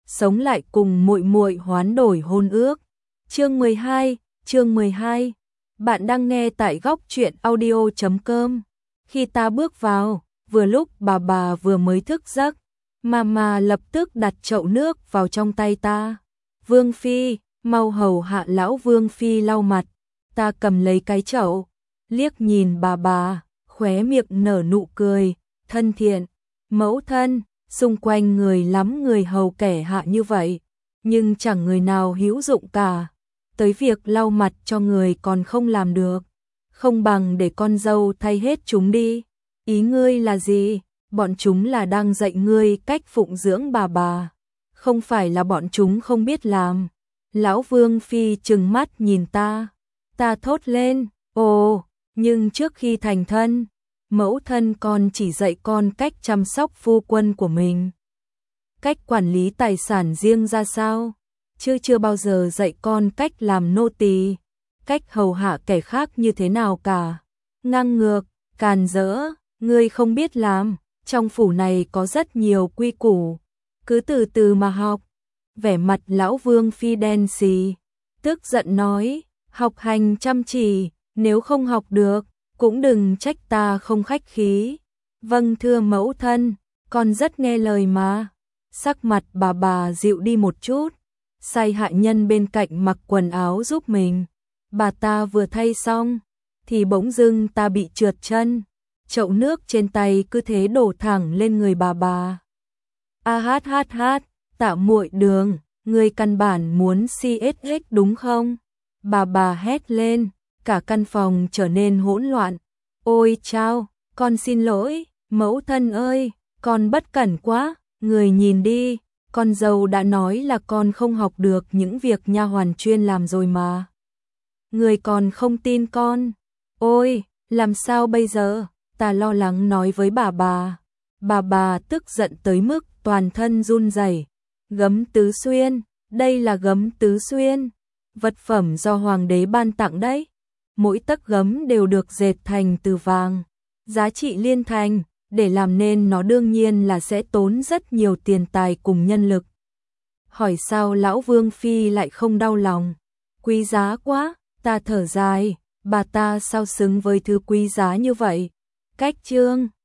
sống lại cùng muội muội hoán đổi hôn ước. Chương 12. Bạn đang nghe tại góc truyện audio.com. Khi ta bước vào, vừa lúc bà vừa mới thức giấc, Mama lập tức đặt chậu nước vào trong tay ta. Vương phi, mau hầu hạ lão Vương phi lau mặt. Ta cầm lấy cái chậu, liếc nhìn bà, khóe miệng nở nụ cười thân thiện. Mẫu thân, xung quanh người lắm người hầu kẻ hạ như vậy, nhưng chẳng người nào hữu dụng cả. Tới việc lau mặt cho người còn không làm được, không bằng để con dâu thay hết chúng đi. Ý ngươi là gì? Bọn chúng là đang dạy ngươi cách phụng dưỡng bà. Không phải là bọn chúng không biết làm. Lão Vương phi trừng mắt nhìn ta thốt lên, ồ, nhưng trước khi thành thân, mẫu thân con chỉ dạy con cách chăm sóc phu quân của mình, cách quản lý tài sản riêng ra sao, chưa bao giờ dạy con cách làm nô tỳ, cách hầu hạ kẻ khác như thế nào cả. Ngang ngược, càn rỡ, ngươi không biết làm, trong phủ này có rất nhiều quy củ, cứ từ từ mà học. Vẻ mặt lão Vương phi đen xì, tức giận nói, học hành chăm chỉ, nếu không học được, cũng đừng trách ta không khách khí. Vâng thưa mẫu thân, con rất nghe lời mà. Sắc mặt bà dịu đi một chút, sai hạ nhân bên cạnh mặc quần áo giúp mình. Bà ta vừa thay xong, thì bỗng dưng ta bị trượt chân, chậu nước trên tay cứ thế đổ thẳng lên người bà. Hát, Tạ muội Đường, ngươi căn bản muốn CSX đúng không? Bà hét lên, cả căn phòng trở nên hỗn loạn. Ôi chao, con xin lỗi, mẫu thân ơi, con bất cẩn quá, người nhìn đi, con dâu đã nói là con không học được những việc nha hoàn chuyên làm rồi mà. Người còn không tin con. Ôi, làm sao bây giờ? Ta lo lắng nói với bà. Bà tức giận tới mức toàn thân run rẩy. Gấm tứ xuyên, đây là gấm tứ xuyên, vật phẩm do hoàng đế ban tặng đấy. Mỗi tấc gấm đều được dệt thành từ vàng, giá trị liên thành, để làm nên nó đương nhiên là sẽ tốn rất nhiều tiền tài cùng nhân lực. Hỏi sao lão Vương phi lại không đau lòng? Quý giá quá, ta thở dài, bà ta sao xứng với thứ quý giá như vậy? Cách trương